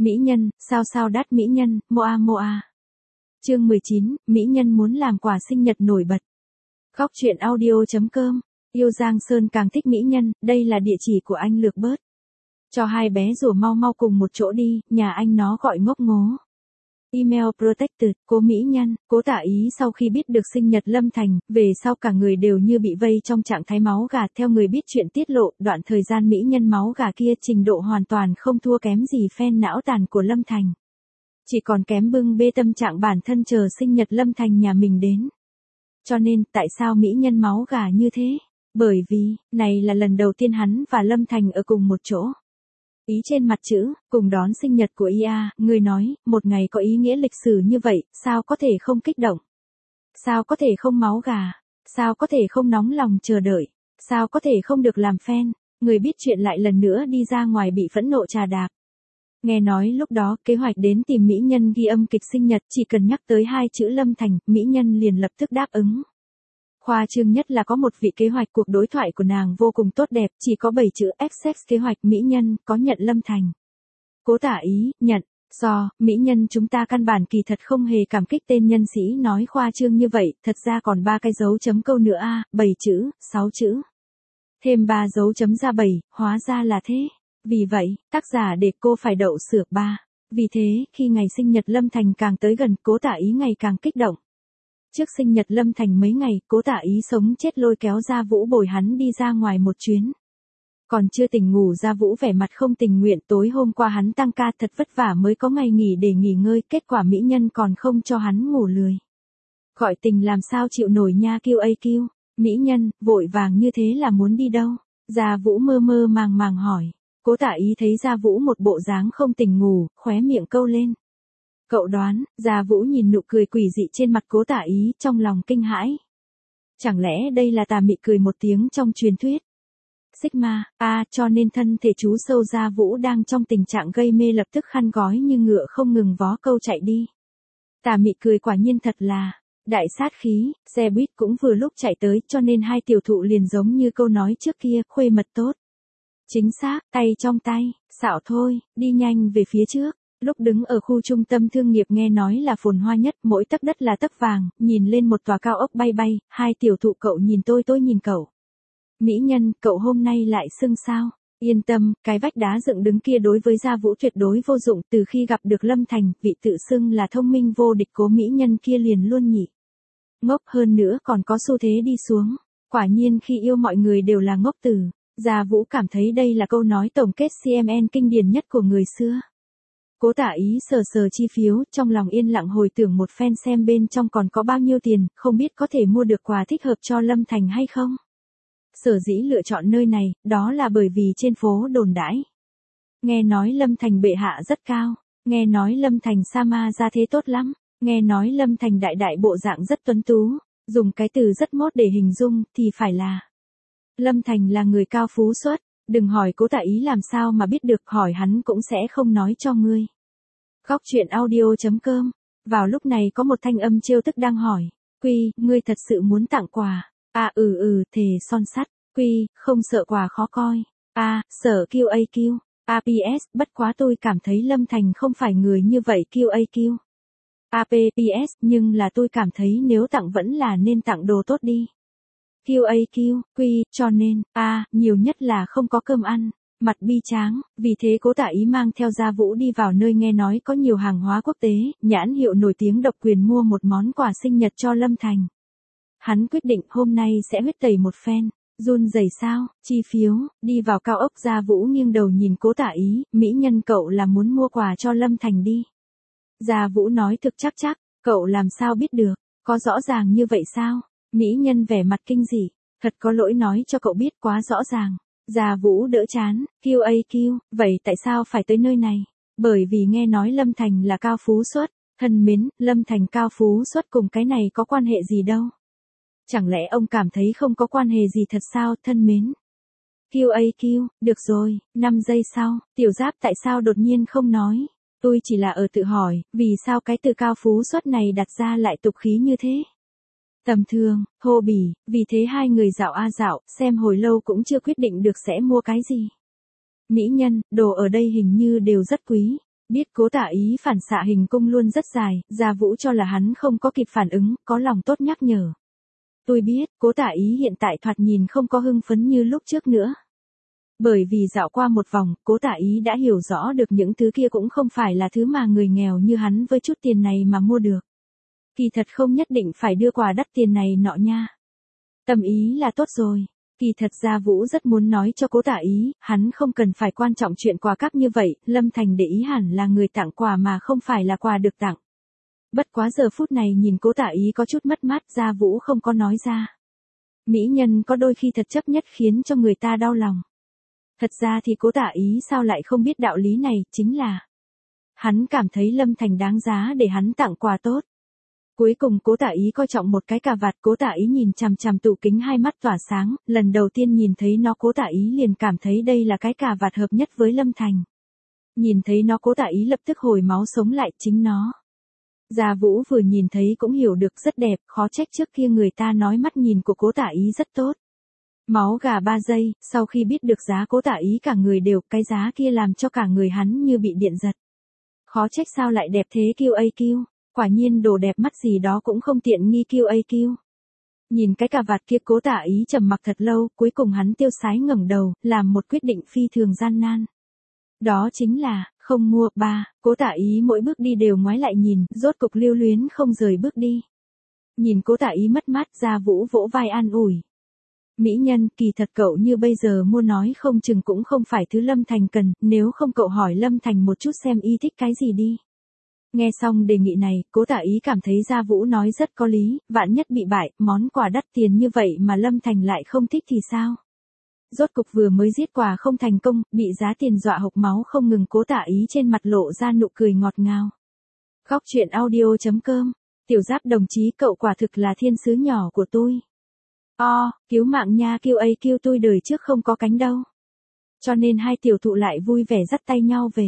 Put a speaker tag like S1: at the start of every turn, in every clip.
S1: Mỹ nhân, sao sao đắt mỹ nhân, moa moa. Chương 19, mỹ nhân muốn làm quà sinh nhật nổi bật. Góc truyện audio.com. Yêu Giang Sơn càng thích mỹ nhân, đây là địa chỉ của anh Lược Bớt. Cho hai bé rủ mau mau cùng một chỗ đi, nhà anh nó gọi ngốc ngố. Email protected, cố mỹ nhân, cố Tả Ý sau khi biết được sinh nhật Lâm Thành, về sau cả người đều như bị vây trong trạng thái máu gà. Theo người biết chuyện tiết lộ, đoạn thời gian mỹ nhân máu gà kia trình độ hoàn toàn không thua kém gì fan não tàn của Lâm Thành. Chỉ còn kém bưng bê tâm trạng bản thân chờ sinh nhật Lâm Thành nhà mình đến. Cho nên, tại sao mỹ nhân máu gà như thế? Bởi vì, này là lần đầu tiên hắn và Lâm Thành ở cùng một chỗ. Ý trên mặt chữ, cùng đón sinh nhật của IA, người nói, một ngày có ý nghĩa lịch sử như vậy, sao có thể không kích động? Sao có thể không máu gà? Sao có thể không nóng lòng chờ đợi? Sao có thể không được làm fan? Người biết chuyện lại lần nữa đi ra ngoài bị phẫn nộ trà đạp. Nghe nói lúc đó, kế hoạch đến tìm mỹ nhân ghi âm kịch sinh nhật, chỉ cần nhắc tới hai chữ Lâm Thành, mỹ nhân liền lập tức đáp ứng. Khoa trương nhất là có một vị kế hoạch cuộc đối thoại của nàng vô cùng tốt đẹp, chỉ có 7 chữ F-sex kế hoạch mỹ nhân, có nhận Lâm Thành. Cố Tả Ý, nhận, mỹ nhân chúng ta căn bản kỳ thật không hề cảm kích tên nhân sĩ nói khoa trương như vậy, thật ra còn 3 cái dấu chấm câu nữa 7 chữ, 6 chữ. Thêm 3 dấu chấm ra 7, hóa ra là thế. Vì vậy, tác giả để cô phải đậu sửa 3. Vì thế, khi ngày sinh nhật Lâm Thành càng tới gần, Cố Tả Ý ngày càng kích động. Trước sinh nhật Lâm Thành mấy ngày, Cố Tả Ý sống chết lôi kéo Gia Vũ bồi hắn đi ra ngoài một chuyến. Còn chưa tỉnh ngủ Gia Vũ vẻ mặt không tình nguyện, tối hôm qua hắn tăng ca thật vất vả mới có ngày nghỉ để nghỉ ngơi, kết quả mỹ nhân còn không cho hắn ngủ lười. Gọi tình làm sao chịu nổi nha QAQ, mỹ nhân, vội vàng như thế là muốn đi đâu? Gia Vũ mơ mơ màng màng hỏi. Cố Tả Ý thấy Gia Vũ một bộ dáng không tỉnh ngủ, khóe miệng câu lên. Cậu đoán, Gia Vũ nhìn nụ cười quỷ dị trên mặt Cố Tả Ý, trong lòng kinh hãi. Chẳng lẽ đây là tà mị cười một tiếng trong truyền thuyết? Sigma, cho nên thân thể chú sâu Gia Vũ đang trong tình trạng gây mê lập tức khăn gói như ngựa không ngừng vó câu chạy đi. Tà mị cười quả nhiên thật là đại sát khí, xe buýt cũng vừa lúc chạy tới cho nên hai tiểu thụ liền giống như câu nói trước kia, khuê mật tốt. Chính xác, tay trong tay, xạo thôi, đi nhanh về phía trước. Lúc đứng ở khu trung tâm thương nghiệp nghe nói là phồn hoa nhất, mỗi tấc đất là tấc vàng, nhìn lên một tòa cao ốc bay bay, hai tiểu thụ cậu nhìn tôi nhìn cậu. Mỹ nhân, cậu hôm nay lại sưng sao? Yên tâm, cái vách đá dựng đứng kia đối với Gia Vũ tuyệt đối vô dụng, từ khi gặp được Lâm Thành, vị tự xưng là thông minh vô địch Cố mỹ nhân kia liền luôn nhỉ. Ngốc hơn nữa còn có xu thế đi xuống, quả nhiên khi yêu mọi người đều là ngốc tử. Gia Vũ cảm thấy đây là câu nói tổng kết CMN kinh điển nhất của người xưa. Cố Tả Ý sờ sờ chi phiếu, trong lòng yên lặng hồi tưởng một phen xem bên trong còn có bao nhiêu tiền, không biết có thể mua được quà thích hợp cho Lâm Thành hay không. Sở dĩ lựa chọn nơi này, đó là bởi vì trên phố đồn đãi. Nghe nói Lâm Thành bệ hạ rất cao, nghe nói Lâm Thành sa ma ra thế tốt lắm, nghe nói Lâm Thành đại đại bộ dạng rất tuấn tú, dùng cái từ rất mốt để hình dung thì phải là Lâm Thành là người cao phú xuất, đừng hỏi Cố Tả Ý làm sao mà biết được, hỏi hắn cũng sẽ không nói cho ngươi. Góc truyện audio.com. Vào lúc này có một thanh âm trêu tức đang hỏi, Quy, ngươi thật sự muốn tặng quà? Thề son sắt, Quy, không sợ quà khó coi. Sợ QAQ. PS, bất quá tôi cảm thấy Lâm Thành không phải người như vậy QAQ. PS, nhưng là tôi cảm thấy nếu tặng vẫn là nên tặng đồ tốt đi. QAQ, Quy, cho nên, nhiều nhất là không có cơm ăn, mặt bi tráng, vì thế Cố Tả Ý mang theo Gia Vũ đi vào nơi nghe nói có nhiều hàng hóa quốc tế, nhãn hiệu nổi tiếng độc quyền mua một món quà sinh nhật cho Lâm Thành. Hắn quyết định hôm nay sẽ huyết tẩy một phen, run rẩy sao, chi phiếu, đi vào cao ốc Gia Vũ nghiêng đầu nhìn Cố Tả Ý, mỹ nhân cậu là muốn mua quà cho Lâm Thành đi. Gia Vũ nói thực chắc, cậu làm sao biết được, có rõ ràng như vậy sao? Mỹ nhân vẻ mặt kinh dị, thật có lỗi nói cho cậu biết quá rõ ràng. Gia Vũ đỡ chán, QAQ, vậy tại sao phải tới nơi này? Bởi vì nghe nói Lâm Thành là cao phú xuất, thân mến, Lâm Thành cao phú xuất cùng cái này có quan hệ gì đâu? Chẳng lẽ ông cảm thấy không có quan hệ gì thật sao, thân mến? QAQ, được rồi, 5 giây sau, Tiểu Giáp tại sao đột nhiên không nói? Tôi chỉ là ở tự hỏi, vì sao cái từ cao phú xuất này đặt ra lại tục khí như thế? Tầm thường, thô bỉ, vì thế hai người dạo dạo, xem hồi lâu cũng chưa quyết định được sẽ mua cái gì. Mỹ nhân, đồ ở đây hình như đều rất quý. Biết Cố Tả Ý phản xạ hình cung luôn rất dài, Gia Vũ cho là hắn không có kịp phản ứng, có lòng tốt nhắc nhở. Tôi biết, Cố Tả Ý hiện tại thoạt nhìn không có hưng phấn như lúc trước nữa. Bởi vì dạo qua một vòng, Cố Tả Ý đã hiểu rõ được những thứ kia cũng không phải là thứ mà người nghèo như hắn với chút tiền này mà mua được. Kỳ thật không nhất định phải đưa quà đắt tiền này nọ nha. Tâm ý là tốt rồi. Kỳ thật Gia Vũ rất muốn nói cho Cố Tả Ý, hắn không cần phải quan trọng chuyện quà cáp như vậy, Lâm Thành để ý hẳn là người tặng quà mà không phải là quà được tặng. Bất quá giờ phút này nhìn Cố Tả Ý có chút mất mát, Gia Vũ không có nói ra. Mỹ nhân có đôi khi thật chấp nhất khiến cho người ta đau lòng. Thật ra thì Cố Tả Ý sao lại không biết đạo lý này, chính là hắn cảm thấy Lâm Thành đáng giá để hắn tặng quà tốt. Cuối cùng Cố Tả Ý coi trọng một cái cà vạt, Cố Tả Ý nhìn chằm chằm tủ kính hai mắt tỏa sáng, lần đầu tiên nhìn thấy nó Cố Tả Ý liền cảm thấy đây là cái cà vạt hợp nhất với Lâm Thành. Nhìn thấy nó Cố Tả Ý lập tức hồi máu sống lại chính nó. Gia Vũ vừa nhìn thấy cũng hiểu được rất đẹp, khó trách trước kia người ta nói mắt nhìn của Cố Tả Ý rất tốt. Máu gà 3 giây, sau khi biết được giá Cố Tả Ý cả người đều, cái giá kia làm cho cả người hắn như bị điện giật. Khó trách sao lại đẹp thế QAQ. Quả nhiên đồ đẹp mắt gì đó cũng không tiện nghi QAQ. Nhìn cái cà vạt kia Cố Tả Ý trầm mặc thật lâu, cuối cùng hắn tiêu sái ngẩng đầu, làm một quyết định phi thường gian nan. Đó chính là, không mua. Cố Tả Ý mỗi bước đi đều ngoái lại nhìn, rốt cục lưu luyến không rời bước đi. Nhìn Cố Tả Ý mất mát, Gia Vũ vỗ vai an ủi. Mỹ nhân, kỳ thật cậu như bây giờ mua nói không chừng cũng không phải thứ Lâm Thành cần, nếu không cậu hỏi Lâm Thành một chút xem y thích cái gì đi. Nghe xong đề nghị này, Cố Tả Ý cảm thấy Gia Vũ nói rất có lý, vạn nhất bị bại, món quà đắt tiền như vậy mà Lâm Thành lại không thích thì sao? Rốt cục vừa mới giết quà không thành công, bị giá tiền dọa hộc máu không ngừng, Cố Tả Ý trên mặt lộ ra nụ cười ngọt ngào. Khóc chuyện audio.com, Tiểu Giáp đồng chí cậu quả thực là thiên sứ nhỏ của tôi. Cứu mạng nha, QAQ tôi đời trước không có cánh đâu. Cho nên hai tiểu thụ lại vui vẻ dắt tay nhau về.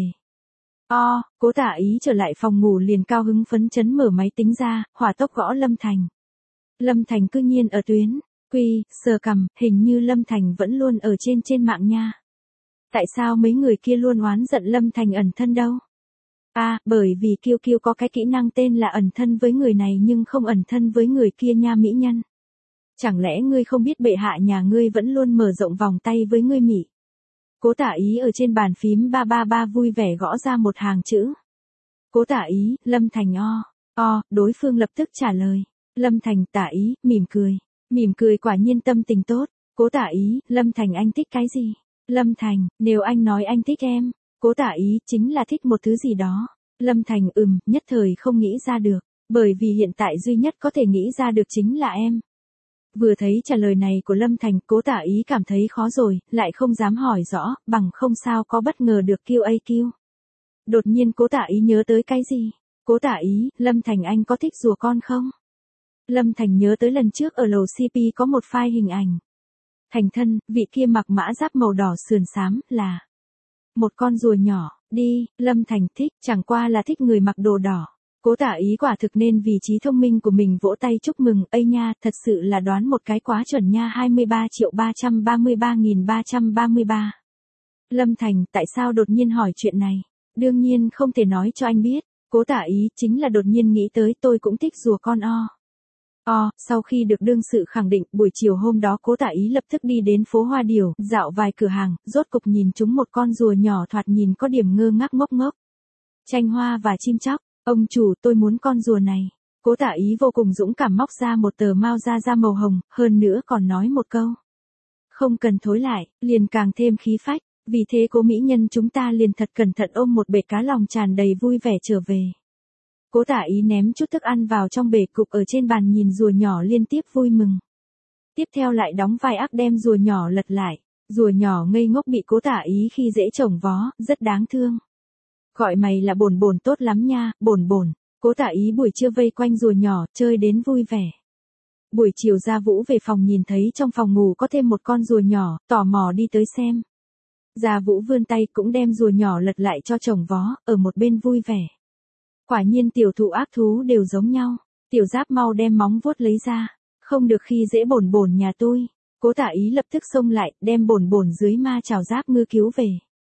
S1: Cố Tả Ý trở lại phòng ngủ liền cao hứng phấn chấn mở máy tính ra, hỏa tốc gõ Lâm Thành. Lâm Thành cư nhiên ở tuyến, sờ cằm, hình như Lâm Thành vẫn luôn ở trên mạng nha. Tại sao mấy người kia luôn oán giận Lâm Thành ẩn thân đâu? Bởi vì QQ có cái kỹ năng tên là ẩn thân với người này nhưng không ẩn thân với người kia nha mỹ nhân. Chẳng lẽ ngươi không biết bệ hạ nhà ngươi vẫn luôn mở rộng vòng tay với ngươi mỉ? Cố Tả Ý ở trên bàn phím 333 vui vẻ gõ ra một hàng chữ. Cố Tả Ý, Lâm Thành đối phương lập tức trả lời. Lâm Thành, Tả Ý, mỉm cười quả nhiên tâm tình tốt. Cố Tả Ý, Lâm Thành anh thích cái gì? Lâm Thành, nếu anh nói anh thích em. Cố Tả Ý, chính là thích một thứ gì đó. Lâm Thành, nhất thời không nghĩ ra được, bởi vì hiện tại duy nhất có thể nghĩ ra được chính là em. Vừa thấy trả lời này của Lâm Thành, Cố Tả Ý cảm thấy khó rồi, lại không dám hỏi rõ, bằng không sao có bất ngờ được QAQ. Đột nhiên Cố Tả Ý nhớ tới cái gì? Cố Tả Ý, Lâm Thành anh có thích rùa con không? Lâm Thành nhớ tới lần trước ở lầu CP có một file hình ảnh. Thành thân, vị kia mặc mã giáp màu đỏ sườn xám, là một con rùa nhỏ. Đi, Lâm Thành thích, chẳng qua là thích người mặc đồ đỏ. Cố Tả Ý quả thực nên vì trí thông minh của mình vỗ tay chúc mừng, ây nha, thật sự là đoán một cái quá chuẩn nha, 23.333.333. Lâm Thành, tại sao đột nhiên hỏi chuyện này? Đương nhiên không thể nói cho anh biết. Cố Tả Ý, chính là đột nhiên nghĩ tới, tôi cũng thích rùa con sau khi được đương sự khẳng định, buổi chiều hôm đó Cố Tả Ý lập tức đi đến phố Hoa Điểu, dạo vài cửa hàng, rốt cục nhìn trúng một con rùa nhỏ thoạt nhìn có điểm ngơ ngác ngốc ngốc. Tranh hoa và chim chóc. Ông chủ, tôi muốn con rùa này. Cố Tả Ý vô cùng dũng cảm móc ra một tờ mao da màu hồng, hơn nữa còn nói một câu. Không cần thối lại, liền càng thêm khí phách. Vì thế Cố mỹ nhân chúng ta liền thật cẩn thận ôm một bể cá lòng tràn đầy vui vẻ trở về. Cố Tả Ý ném chút thức ăn vào trong bể cục ở trên bàn nhìn rùa nhỏ liên tiếp vui mừng. Tiếp theo lại đóng vai ác đem rùa nhỏ lật lại. Rùa nhỏ ngây ngốc bị Cố Tả Ý khi dễ chồng vó, rất đáng thương. Gọi mày là Bồn Bồn tốt lắm nha, Bồn Bồn. Cố Tả Ý buổi trưa vây quanh rùa nhỏ, chơi đến vui vẻ. Buổi chiều Gia Vũ về phòng nhìn thấy trong phòng ngủ có thêm một con rùa nhỏ, tò mò đi tới xem. Gia Vũ vươn tay cũng đem rùa nhỏ lật lại cho chồng vó, ở một bên vui vẻ. Quả nhiên tiểu thụ ác thú đều giống nhau. Tiểu Giáp mau đem móng vuốt lấy ra. Không được khi dễ Bồn Bồn nhà tôi. Cố Tả Ý lập tức xông lại, đem Bồn Bồn dưới ma chảo Giáp ngư cứu về.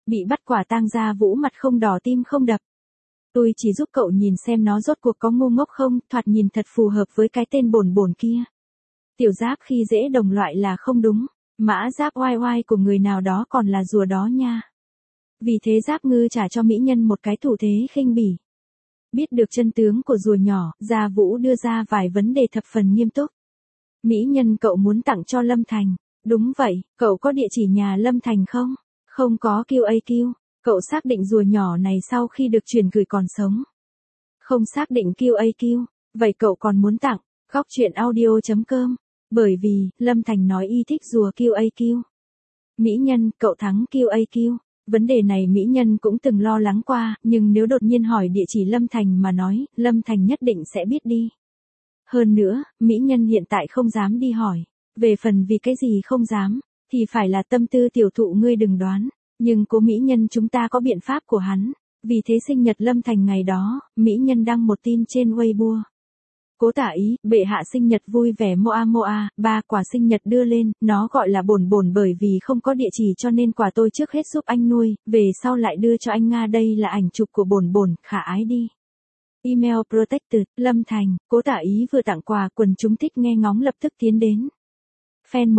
S1: Bị bắt quả tang Gia Vũ mặt không đỏ tim không đập. Tôi chỉ giúp cậu nhìn xem nó rốt cuộc có ngu ngốc không, thoạt nhìn thật phù hợp với cái tên bổn bổn kia. Tiểu Giáp khi dễ đồng loại là không đúng, Mã Giáp oai oai của người nào đó còn là rùa đó nha. Vì thế Giáp Ngư trả cho mỹ nhân một cái thủ thế khinh bỉ. Biết được chân tướng của rùa nhỏ, Gia Vũ đưa ra vài vấn đề thập phần nghiêm túc. Mỹ nhân cậu muốn tặng cho Lâm Thành. Đúng vậy, cậu có địa chỉ nhà Lâm Thành không? Không có QAQ. Cậu xác định rùa nhỏ này sau khi được chuyển gửi còn sống. Không xác định QAQ. Vậy cậu còn muốn tặng? Góc truyện audio.com. Bởi vì, Lâm Thành nói y thích rùa QAQ. Mỹ nhân, cậu thắng QAQ. Vấn đề này mỹ nhân cũng từng lo lắng qua, nhưng nếu đột nhiên hỏi địa chỉ Lâm Thành mà nói, Lâm Thành nhất định sẽ biết đi. Hơn nữa, mỹ nhân hiện tại không dám đi hỏi. Về phần vì cái gì không dám, thì phải là tâm tư tiểu thụ ngươi đừng đoán. Nhưng cố mỹ nhân chúng ta có biện pháp của hắn. Vì thế sinh nhật Lâm Thành ngày đó, mỹ nhân đăng một tin trên Weibo. Cố Tả Ý, bệ hạ sinh nhật vui vẻ moa moa, 3 quả sinh nhật đưa lên, nó gọi là bổn bổn bởi vì không có địa chỉ cho nên quả tôi trước hết giúp anh nuôi, về sau lại đưa cho anh Nga đây là ảnh chụp của bổn bổn, khả ái đi. Email Protected, Lâm Thành, Cố Tả Ý vừa tặng quà, quần chúng thích nghe ngóng lập tức tiến đến. Fan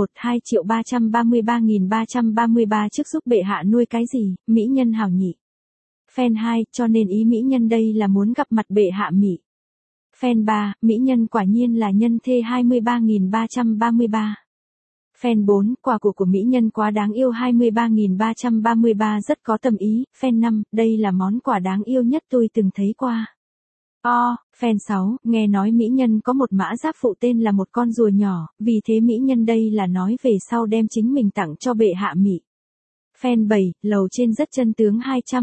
S1: 12.333.333 trước giúp bệ hạ nuôi cái gì, mỹ nhân hảo nhị. Fan 2, cho nên ý mỹ nhân đây là muốn gặp mặt bệ hạ mỹ. Fan 3, mỹ nhân quả nhiên là nhân thê 23.333. Fan 4, quà của mỹ nhân quá đáng yêu 23.333 rất có tâm ý. Fan 5, đây là món quà đáng yêu nhất tôi từng thấy qua. Fan 6, nghe nói mỹ nhân có một mã giáp phụ tên là một con rùa nhỏ, vì thế mỹ nhân đây là nói về sau đem chính mình tặng cho bệ hạ mỹ. Fan 7, lầu trên rất chân tướng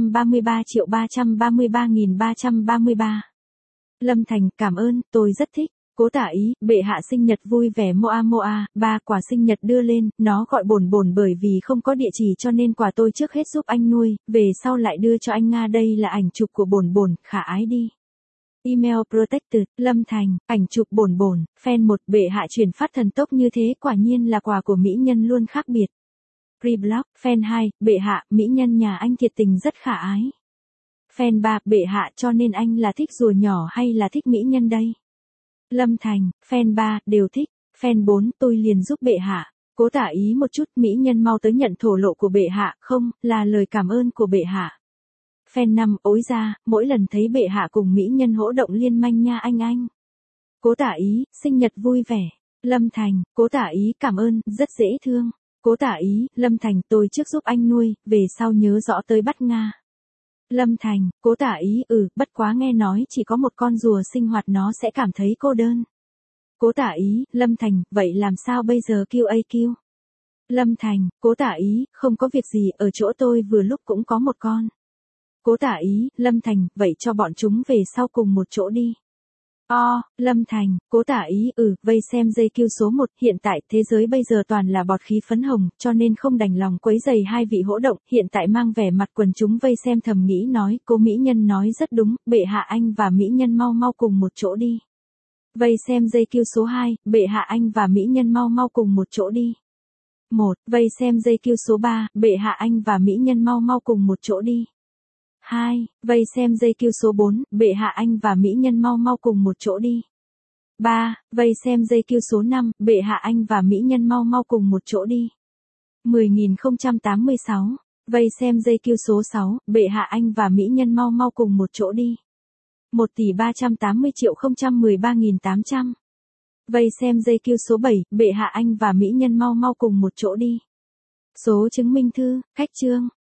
S1: 233.333.333. Lâm Thành, cảm ơn, tôi rất thích. Cố Tả Ý, bệ hạ sinh nhật vui vẻ moa moa, 3 quả sinh nhật đưa lên, nó gọi bổn bổn bởi vì không có địa chỉ cho nên quả tôi trước hết giúp anh nuôi, về sau lại đưa cho anh Nga đây là ảnh chụp của bổn bổn, khả ái đi. Email Protected, Lâm Thành, ảnh chụp bổn bổn, fan 1, bệ hạ chuyển phát thần tốc như thế quả nhiên là quà của mỹ nhân luôn khác biệt. Reblock, fan 2, bệ hạ, mỹ nhân nhà anh thiệt tình rất khả ái. Fan 3, bệ hạ cho nên anh là thích rùa nhỏ hay là thích mỹ nhân đây? Lâm Thành, fan 3, đều thích. Fan 4, tôi liền giúp bệ hạ. Cố Tả Ý một chút, mỹ nhân mau tới nhận thổ lộ của bệ hạ, không, là lời cảm ơn của bệ hạ. Fan 5, ối ra, mỗi lần thấy bệ hạ cùng mỹ nhân hỗ động liên manh nha anh. Cố Tả Ý, sinh nhật vui vẻ. Lâm Thành, Cố Tả Ý cảm ơn, rất dễ thương. Cố Tả Ý, Lâm Thành tôi trước giúp anh nuôi, về sau nhớ rõ tới bắt Nga. Lâm Thành, Cố Tả Ý, bất quá nghe nói chỉ có một con rùa sinh hoạt nó sẽ cảm thấy cô đơn. Cố Tả Ý, Lâm Thành, vậy làm sao bây giờ QAQ? Lâm Thành, Cố Tả Ý, không có việc gì, ở chỗ tôi vừa lúc cũng có một con. Cố Tả Ý, Lâm Thành, vậy cho bọn chúng về sau cùng một chỗ đi. Lâm Thành, Cố Tả Ý, vây xem JQ số 1, hiện tại thế giới bây giờ toàn là bọt khí phấn hồng, cho nên không đành lòng quấy giày hai vị hỗ động, hiện tại mang vẻ mặt quần chúng vây xem thầm nghĩ nói, cô mỹ nhân nói rất đúng, bệ hạ anh và mỹ nhân mau mau cùng một chỗ đi. Vây xem JQ số 2, bệ hạ anh và mỹ nhân mau mau cùng một chỗ đi. 1, vây xem JQ số 3, bệ hạ anh và mỹ nhân mau mau cùng một chỗ đi. 2, vây xem JQ số 4, bệ hạ anh và mỹ nhân mau mau cùng một chỗ đi. 3, vây xem JQ số 5, bệ hạ anh và mỹ nhân mau mau cùng một chỗ đi. 10.086, vây xem JQ số 6, bệ hạ anh và mỹ nhân mau mau cùng một chỗ đi. 1.380.013.800. Vây xem JQ số 7, bệ hạ anh và mỹ nhân mau mau cùng một chỗ đi. Số chứng minh thư, khách chương.